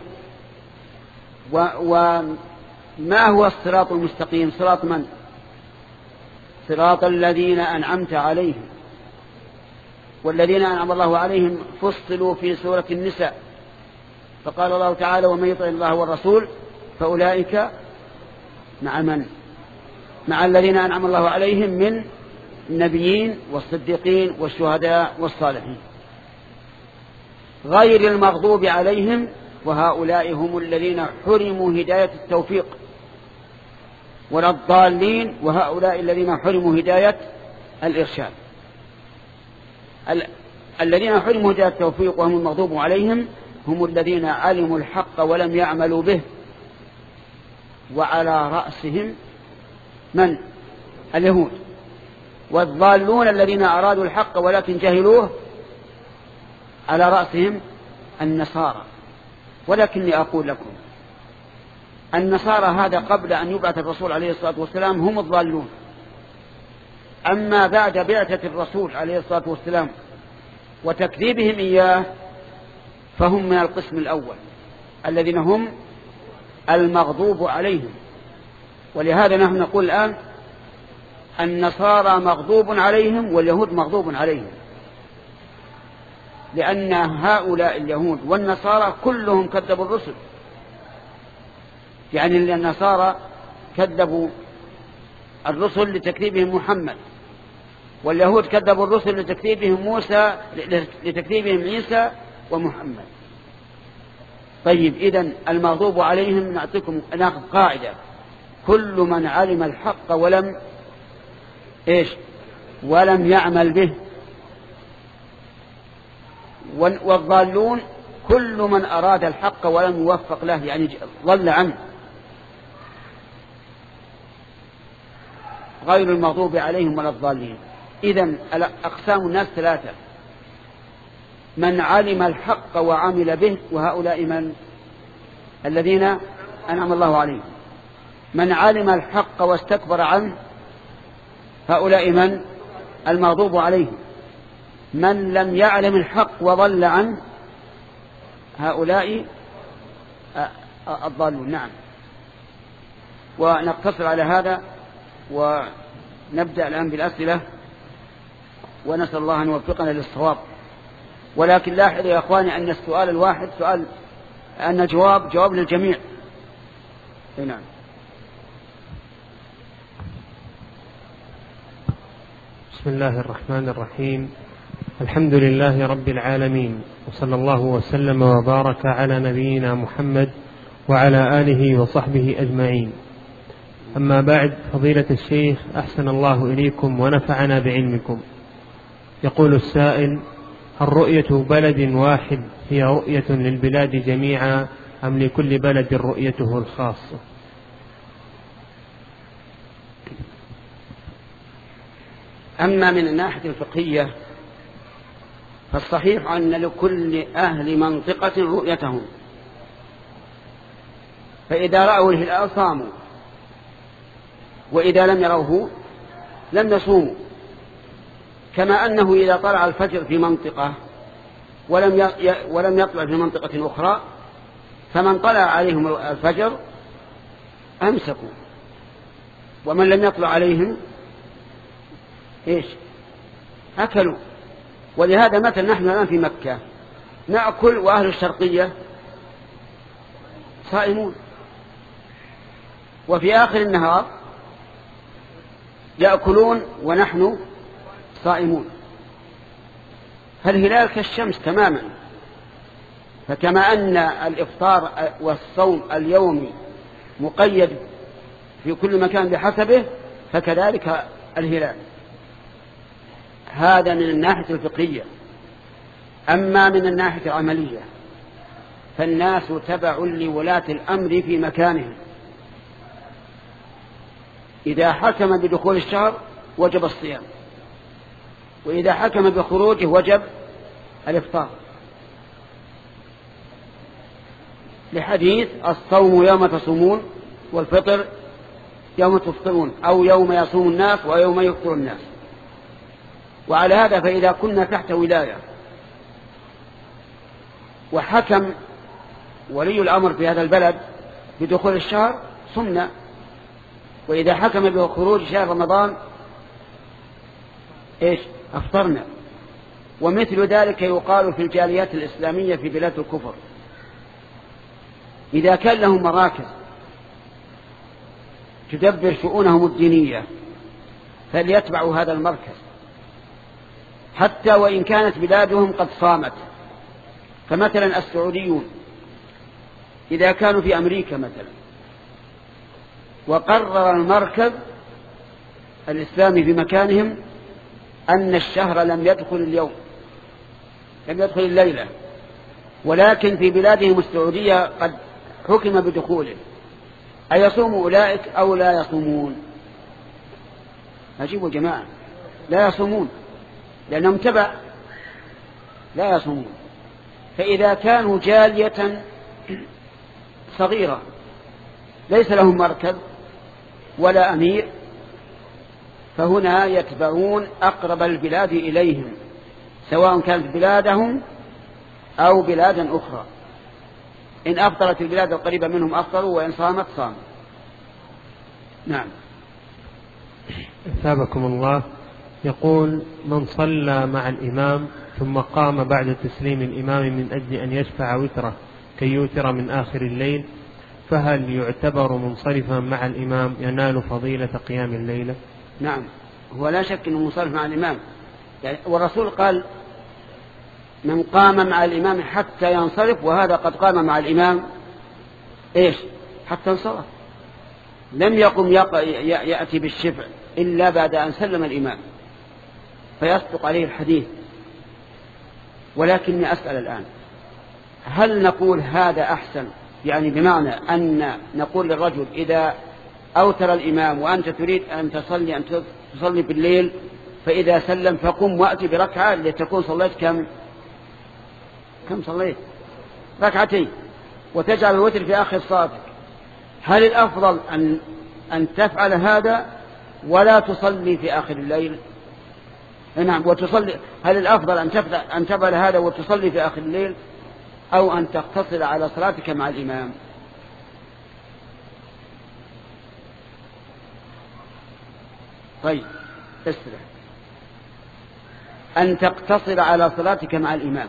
وما هو الصراط المستقيم؟ صراط من؟ صراط الذين أنعمت عليهم. والذين أنعم الله عليهم فصلوا في سورة النساء، فقال الله تعالى ومن يطع الله والرسول فأولئك مع من؟ مع الذين أنعم الله عليهم من النبيين والصديقين والشهداء والصالحين غير المغضوب عليهم، وهؤلاء هم الذين حرموا هداية التوفيق، ولا الضالين، وهؤلاء الذين حرموا هداية الإرشاد. ال... الذين حرموا هداية التوفيق وهم المغضوب عليهم هم الذين علموا الحق ولم يعملوا به، وعلى رأسهم من؟ اليهود. والضالون الذين أرادوا الحق ولكن جهلوه على رأسهم النصارى. ولكني أقول لكم النصارى هذا قبل أن يبعث الرسول عليه الصلاة والسلام هم الضالون، أما بعد بعثة الرسول عليه الصلاة والسلام وتكذيبهم إياه فهم من القسم الأول الذين هم المغضوب عليهم. ولهذا نحن نقول الآن النصارى مغضوب عليهم واليهود مغضوب عليهم، لأن هؤلاء اليهود والنصارى كلهم كذبوا الرسل. يعني النصارى كذبوا الرسل لتكذيبهم محمد، واليهود كذبوا الرسل لتكذيبهم موسى لتكذيبهم عيسى ومحمد. طيب إذن المغضوب عليهم نعطيكم ناخذ قاعدة: كل من علم الحق ولم إيش ولم يعمل به. والضالون كل من أراد الحق ولم يوفق له، يعني ضل عنه، غير المغضوب عليهم ولا الضالين. إذن أقسام الناس ثلاثة: من علم الحق وعمل به، وهؤلاء من؟ الذين أنعم الله عليهم. من علم الحق واستكبر عنه، هؤلاء من؟ المغضوب عليهم. من لم يعلم الحق وضل عنه، هؤلاء الضالون. نعم. ونقتصر على هذا ونبدأ الآن بالأسئلة، ونسأل الله أن يوفقنا للصواب. ولكن لاحظوا يا أخواني أن السؤال الواحد سؤال، أن الجواب جواب للجميع. نعم. بسم الله الرحمن الرحيم. الحمد لله رب العالمين، وصلى الله وسلم وبارك على نبينا محمد وعلى آله وصحبه أجمعين. أما بعد، فضيلة الشيخ أحسن الله إليكم ونفعنا بعلمكم. يقول السائل: هل رؤية بلد واحد هي رؤية للبلاد جميعا أم لكل بلد رؤيته الخاصة؟ أما من الناحية الفقهية فالصحيح أن لكل أهل منطقة رؤيتهم، فإذا رأوا الهلال صاموا، وإذا لم يروه لم يصوموا. كما أنه إذا طلع الفجر في منطقة ولم ولم يطلع في منطقة أخرى، فمن طلع عليهم الفجر أمسكوا، ومن لم يطلع عليهم إيش؟ أكلوا. ولهذا مثلا نحن الآن في مكة نأكل وأهل الشرقية صائمون، وفي آخر النهار يأكلون ونحن صائمون. فالهلال كالشمس تماما. فكما أن الإفطار والصوم اليومي مقيد في كل مكان بحسبه، فكذلك الهلال. هذا من الناحية الفقهية. أما من الناحية العملية فالناس تبع لولاة الأمر في مكانهم. إذا حكم بدخول الشهر وجب الصيام، وإذا حكم بخروجه وجب الإفطار. لحديث الصوم يوم تصومون والفطر يوم تفطرون، أو يوم يصوم الناس ويوم يفطر الناس. وعلى هذا فإذا كنا تحت ولاية وحكم ولي الأمر في هذا البلد بدخول الشهر صمنا، وإذا حكم بخروج شهر رمضان إيش أفطرنا. ومثل ذلك يقال في الجاليات الإسلامية في بلاد الكفر، إذا كان لهم مراكز تدبر شؤونهم الدينية فليتبعوا هذا المركز حتى وإن كانت بلادهم قد صامت. فمثلا السعوديون إذا كانوا في أمريكا مثلا وقرر المركز الإسلامي في مكانهم أن الشهر لم يدخل اليوم، لم يدخل الليلة، ولكن في بلادهم السعودية قد حكم بدخوله، أيصوم أولئك أو لا يصومون؟ أجيبوا جماعة، لا يصومون لأنهم تبع، لا يصومون. فإذا كانوا جالية صغيرة ليس لهم مركز ولا أمير فهنا يتبعون أقرب البلاد إليهم سواء كانت بلادهم أو بلادا أخرى. إن أفطرت البلاد القريبة منهم أفطروا، وإن صامت صاموا. نعم. أثابكم الله. يقول: من صلى مع الإمام ثم قام بعد تسليم الإمام من أجل أن يشفع وتره كي يوتر من آخر الليل، فهل يعتبر منصرفا مع الإمام ينال فضيلة قيام الليلة؟ نعم، هو لا شك أنه منصرف مع الإمام، يعني والرسول قال: من قام مع الإمام حتى ينصرف، وهذا قد قام مع الإمام إيش حتى انصرف، لم يقم يأتي بالشفع إلا بعد أن سلم الإمام، فيصدق عليه الحديث. ولكني أسأل الآن، هل نقول هذا أحسن؟ يعني بمعنى أن نقول للرجل إذا أوتر الإمام وأنت تريد أن تصلي أن تصلي بالليل فإذا سلم فقم وأتي بركعة لتكون صليت كم كم صليت ركعتين وتجعل الوتر في آخر صلاتك، هل الأفضل أن أن تفعل هذا ولا تصلي في آخر الليل؟ نعم، وتصلي. هل الأفضل أن تفعل أن تفعل هذا وتصلي في آخر الليل أو أن تقتصر على صلاتك مع الإمام؟ طيب اسرع، أن تقتصر على صلاتك مع الإمام،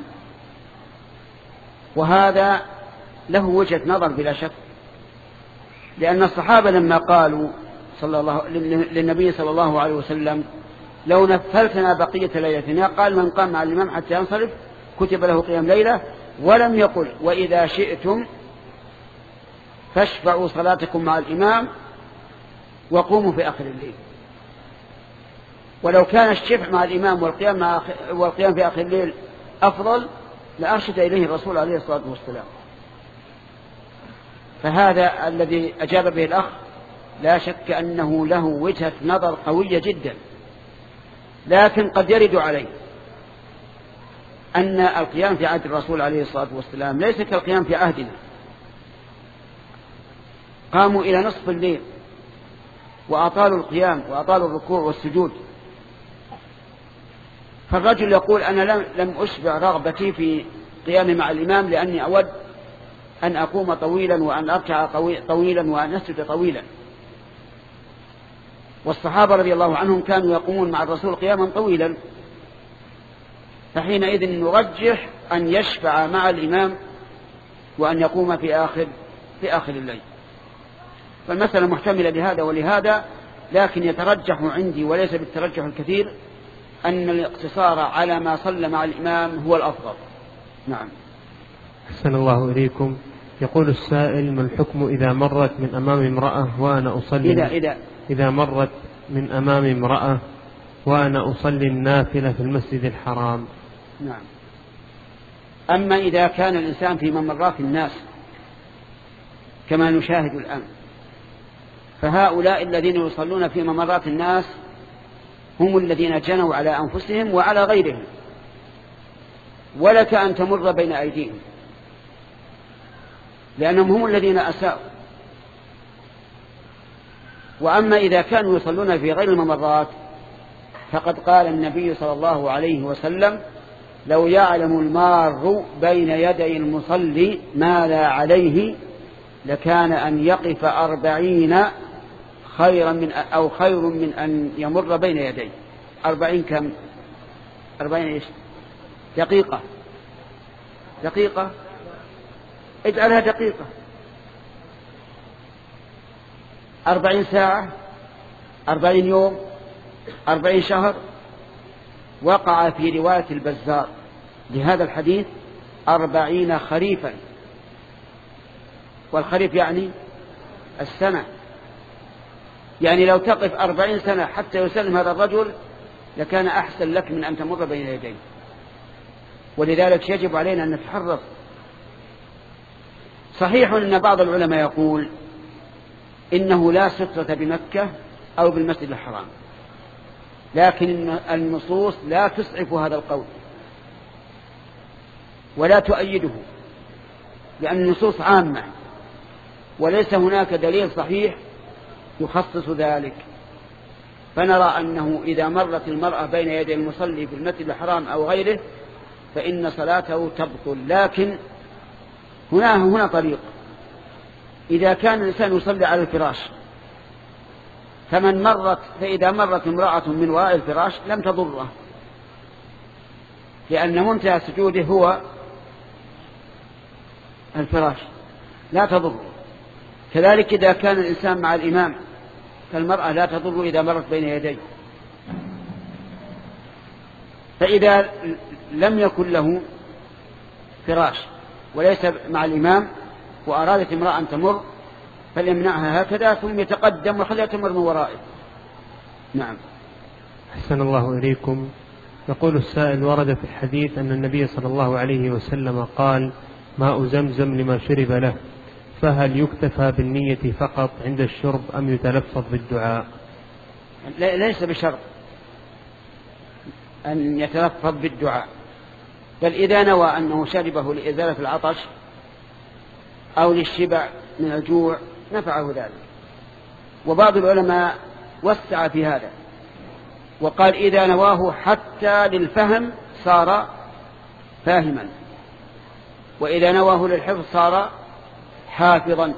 وهذا له وجهة نظر بلا شك، لأن الصحابة لما قالوا صلى الله للنبي صلى الله عليه وسلم: لو نفلتنا بقية ليلتنا، قال: من قام مع الإمام حتى ينصرف كتب له قيام ليلة، ولم يقل: وإذا شئتم فاشفعوا صلاتكم مع الإمام وقوموا في آخر الليل. ولو كان الشفع مع الإمام والقيام, مع والقيام في آخر الليل أفضل لأرشد إليه الرسول عليه الصلاة والسلام. فهذا الذي أجاب به الأخ لا شك أنه له وجهة نظر قوية جدا، لكن قد يرد عليه أن القيام في عهد الرسول عليه الصلاة والسلام ليس كالقيام في عهدنا. قاموا إلى نصف الليل وأطالوا القيام وأطالوا الركوع والسجود، فالرجل يقول: أنا لم أشبع رغبتي في قيام مع الإمام لأني أود أن أقوم طويلا وأن أركع طويلا وأن أسجد طويلا. والصحابة رضي الله عنهم كانوا يقومون مع الرسول قياما طويلا، فحينئذ نرجح أن يشفع مع الإمام وأن يقوم في آخر في آخر الليل. فالمسألة محتملة لهذا ولهذا، لكن يترجح عندي وليس بالترجح الكثير أن الاقتصار على ما صلى مع الإمام هو الأفضل. نعم. أحسن الله إليكم. يقول السائل: ما الحكم إذا مرت من أمام امرأة وأنا أصلي إذا, إذا, إذا مرت من أمام امرأة وأنا أصلي النافلة في المسجد الحرام؟ نعم. أما إذا كان الإنسان في ممرات الناس كما نشاهد الآن، فهؤلاء الذين يصلون في ممرات الناس هم الذين جنوا على أنفسهم وعلى غيرهم، ولك أن تمر بين أيديهم، لأنهم هم الذين أساءوا. وأما إذا كانوا يصلون في غير الممرات فقد قال النبي صلى الله عليه وسلم: لو يعلم المار بين يدي المصلي ما لا عليه لكان أن يقف أربعين خيرا من أو خير من أن يمر بين يديه. أربعين كم؟ أربعين إيش؟ دقيقة. دقيقة اجعلها دقيقة. أربعين ساعة، أربعين يوم، أربعين شهر. وقع في رواية البزار لهذا الحديث أربعين خريفا، والخريف يعني السنة، يعني لو تقف أربعين سنة حتى يسلم هذا الرجل لكان أحسن لك من أن تمر بين يديه. ولذلك يجب علينا أن نتحرص. صحيح أن بعض العلماء يقول إنه لا سترة بمكة أو بالمسجد الحرام، لكن النصوص لا تسعف هذا القول ولا تؤيده، لأن النصوص عامة وليس هناك دليل صحيح يخصص ذلك. فنرى أنه إذا مرت المرأة بين يدي المصلي في المسجد الحرام أو غيره فإن صلاته تبطل. لكن هنا هنا طريق: إذا كان الإنسان يصلي على الفراش فمن مرت فإذا مرت امرأة من وراء الفراش لم تضره، لأن منتهى سجوده هو الفراش، لا تضره. كذلك إذا كان الإنسان مع الإمام فالمرأة لا تضر إذا مرت بين يديه. فإذا لم يكن له فراش وليس مع الإمام وأرادت امرأة أن تمر فليمنعها هكذا ثم يتقدم وخليها تمر من ورائه. نعم. أحسن الله إليكم. يقول السائل: ورد في الحديث أن النبي صلى الله عليه وسلم قال: ماء زمزم لما شرب له، فهل يكتفى بالنية فقط عند الشرب أم يتلفظ بالدعاء؟ ليس بشرط أن يتلفظ بالدعاء، بل إذا نوى أنه شربه لإزالة العطش أو للشبع من الجوع نفعه ذلك. وبعض العلماء وسع في هذا وقال: إذا نواه حتى للفهم صار فاهما، وإذا نواه للحفظ صار حافظا.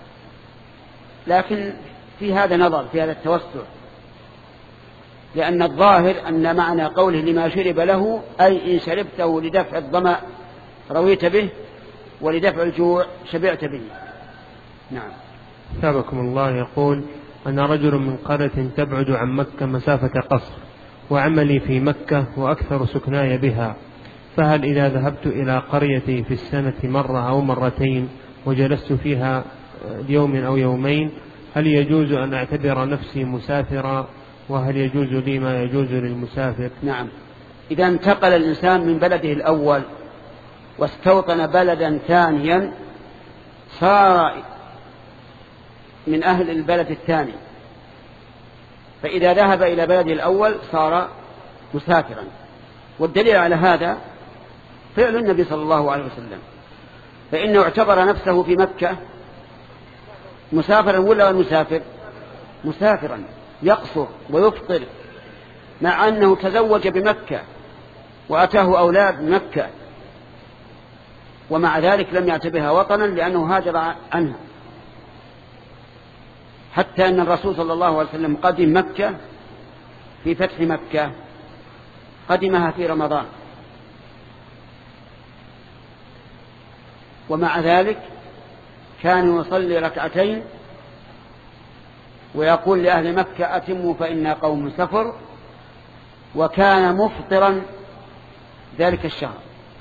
لكن في هذا نظر، في هذا التوسع، لأن الظاهر أن معنى قوله لما شرب له أي إن شربته لدفع الظمأ رويت به ولدفع الجوع شبعت به. نعم. ثابكم الله. يقول: أنا رجل من قرية تبعد عن مكة مسافة قصر، وعملي في مكة وأكثر سكناي بها، فهل إذا ذهبت إلى قريتي في السنة مرة أو مرتين وجلست فيها يوم أو يومين هل يجوز أن أعتبر نفسي مسافرا؟ وهل يجوز لي ما يجوز للمسافر؟ نعم. إذا انتقل الإنسان من بلده الأول واستوطن بلدا ثانيا صار من أهل البلد الثاني، فإذا ذهب إلى بلده الأول صار مسافرا. والدليل على هذا فعل النبي صلى الله عليه وسلم، فإنه اعتبر نفسه في مكة مسافرا ولا مسافر؟ مسافرا، يقصر ويفطر، مع أنه تزوج بمكة وأتاه أولاد مكة، ومع ذلك لم يعتبرها وطنا لأنه هاجر عنها. حتى أن الرسول صلى الله عليه وسلم قدم مكة في فتح مكة، قدمها في رمضان، ومع ذلك كان يصلي ركعتين ويقول لأهل مكة: أتموا فإنا قوم سفر، وكان مفطرا ذلك الشهر.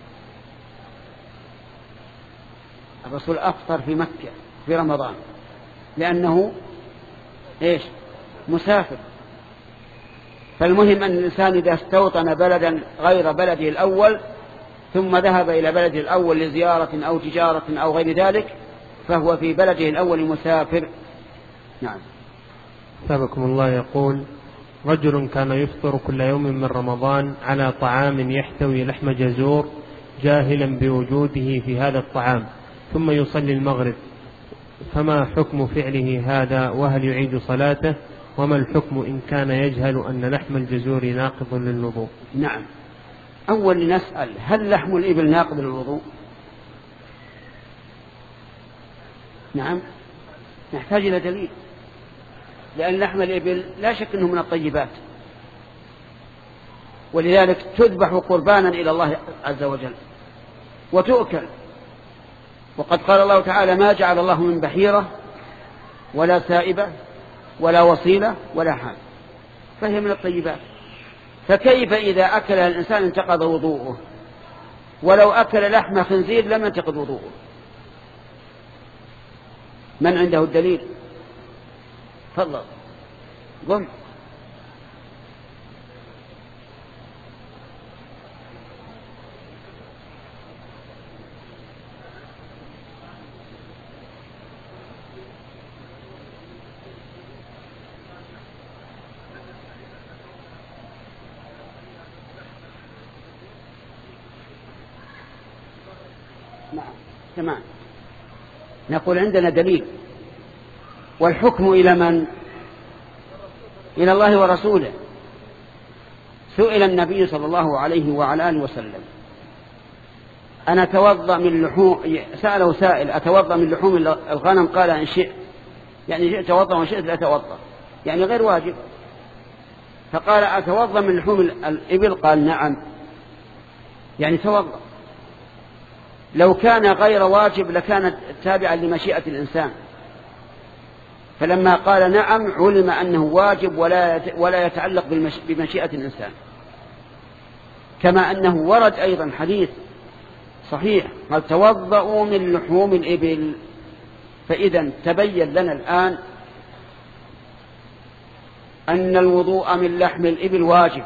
الرسول أفطر في مكة في رمضان لأنه إيش؟ مسافر. فالمهم أن الإنسان إذا استوطن بلدا غير بلده الأول ثم ذهب إلى بلده الأول لزيارة أو تجارة أو غير ذلك فهو في بلده الأول مسافر. نعم. ثابكم الله. يقول: رجل كان يفطر كل يوم من رمضان على طعام يحتوي لحم جزور جاهلا بوجوده في هذا الطعام، ثم يصلي المغرب، فما حكم فعله هذا؟ وهل يعيد صلاته؟ وما الحكم إن كان يجهل أن لحم الجزور ناقض للوضوء؟ نعم. أول نسأل: هل لحم الإبل ناقض للوضوء؟ نعم، نحتاج إلى دليل، لأن لحم الإبل لا شك أنه من الطيبات، ولذلك تذبح قربانا إلى الله عز وجل وتؤكل. وقد قال الله تعالى: ما جعل الله من بحيرة ولا سائبة ولا وصيلة ولا حام، فهي من الطيبات. فكيف إذا أكل الإنسان انتقض وضوءه؟ ولو أكل لحم خنزير لم ينتقض وضوءه. من عنده الدليل؟ تفضل قم. نعم تمام. نقول عندنا دليل، والحكم إلى من؟ إلى الله ورسوله. سئل النبي صلى الله عليه وعلى آله وسلم: أنا أتوضأ من لحوم، سأله سائل: أتوضأ من لحوم الغنم؟ قال: إن شئت، يعني شئت توضأ وإن شئت لا توضأ، يعني غير واجب. فقال: أتوضأ من لحوم الإبل؟ قال: نعم، يعني توضأ. لو كان غير واجب لكان تابعا لمشيئة الإنسان، فلما قال نعم علم أنه واجب ولا ولا يتعلق بمشيئة الإنسان. كما أنه ورد أيضا حديث صحيح قال: توضؤوا من لحوم الإبل. فإذا تبين لنا الآن أن الوضوء من لحم الإبل واجب.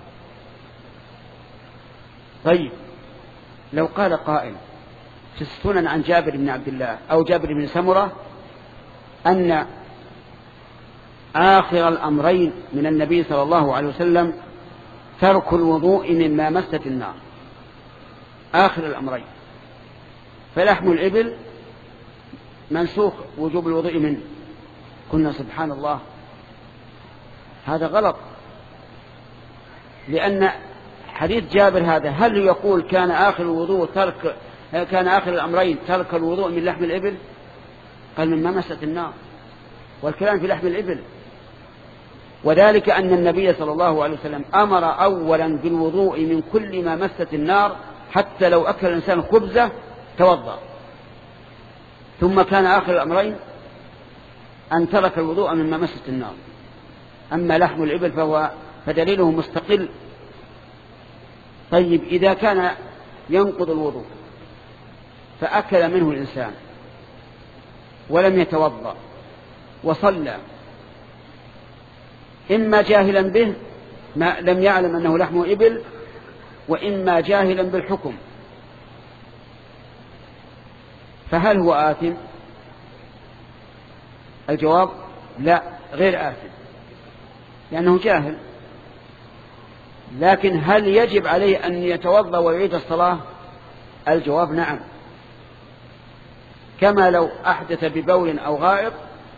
طيب، لو قال قائل في السنن عن جابر بن عبد الله أو جابر بن سمرة أن آخر الأمرين من النبي صلى الله عليه وسلم ترك الوضوء مما مست النار، آخر الأمرين، فلحم الإبل منسوخ وجوب الوضوء منه. قلنا سبحان الله، هذا غلط، لأن حديث جابر هذا هل يقول كان آخر الوضوء ترك كان آخر الأمرين ترك الوضوء من لحم الإبل؟ قال: مما مست النار، والكلام في لحم الإبل. وذلك أن النبي صلى الله عليه وسلم أمر أولا بالوضوء من كل ما مست النار، حتى لو أكل الإنسان خبزة توضأ، ثم كان آخر الأمرين أن ترك الوضوء مما مست النار. أما لحم الإبل فهو فدليله مستقل. طيب، إذا كان ينقض الوضوء فأكل منه الإنسان ولم يتوضأ وصلى، إما جاهلا به ما لم يعلم أنه لحم إبل، وإما جاهلا بالحكم، فهل هو آثم؟ الجواب: لا، غير آثم، لأنه جاهل. لكن هل يجب عليه أن يتوضأ ويعيد الصلاة؟ الجواب: نعم، كما لو أحدث ببول أو غائط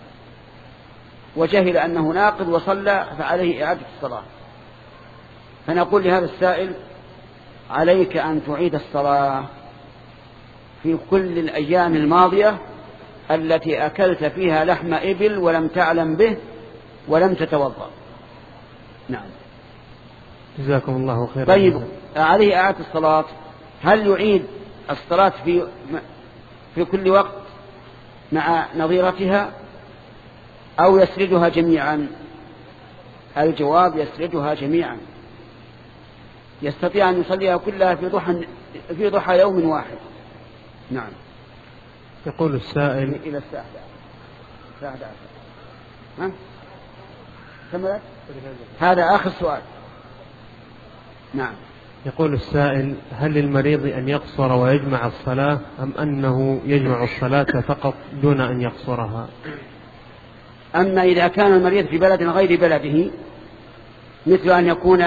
وجهل أنه ناقض وصلى فعليه إعادة الصلاة. فنقول لهذا السائل: عليك أن تعيد الصلاة في كل الأيام الماضية التي أكلت فيها لحم إبل ولم تعلم به ولم تتوضأ. نعم. جزاكم الله خيرا. طيب، عليه إعادة الصلاة. هل يعيد الصلاة في في كل وقت مع نظيرتها أو يسردها جميعا؟ الجواب: يسردها جميعا، يستطيع أن يصليها كلها في ضحى في ضحى يوم واحد. نعم. يقول السائل: إلى الساعة الساعة ها كملت. هذا آخر سؤال. نعم. يقول السائل: هل للمريض أن يقصر ويجمع الصلاة، أم أنه يجمع الصلاة فقط دون أن يقصرها؟ أما إذا كان المريض في بلد غير بلده، مثل أن يكون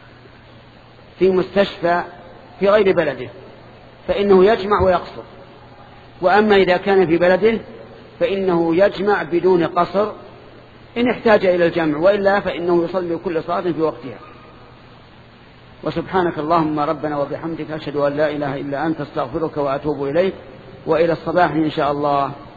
في مستشفى في غير بلده، فإنه يجمع ويقصر، وأما إذا كان في بلده فإنه يجمع بدون قصر إن احتاج إلى الجمع، وإلا فإنه يصلي كل صلاة في وقتها. وسبحانك اللهم ربنا وبحمدك أشهد أن لا إله إلا أنت، استغفرك وأتوب إليك، وإلى الصباح إن شاء الله.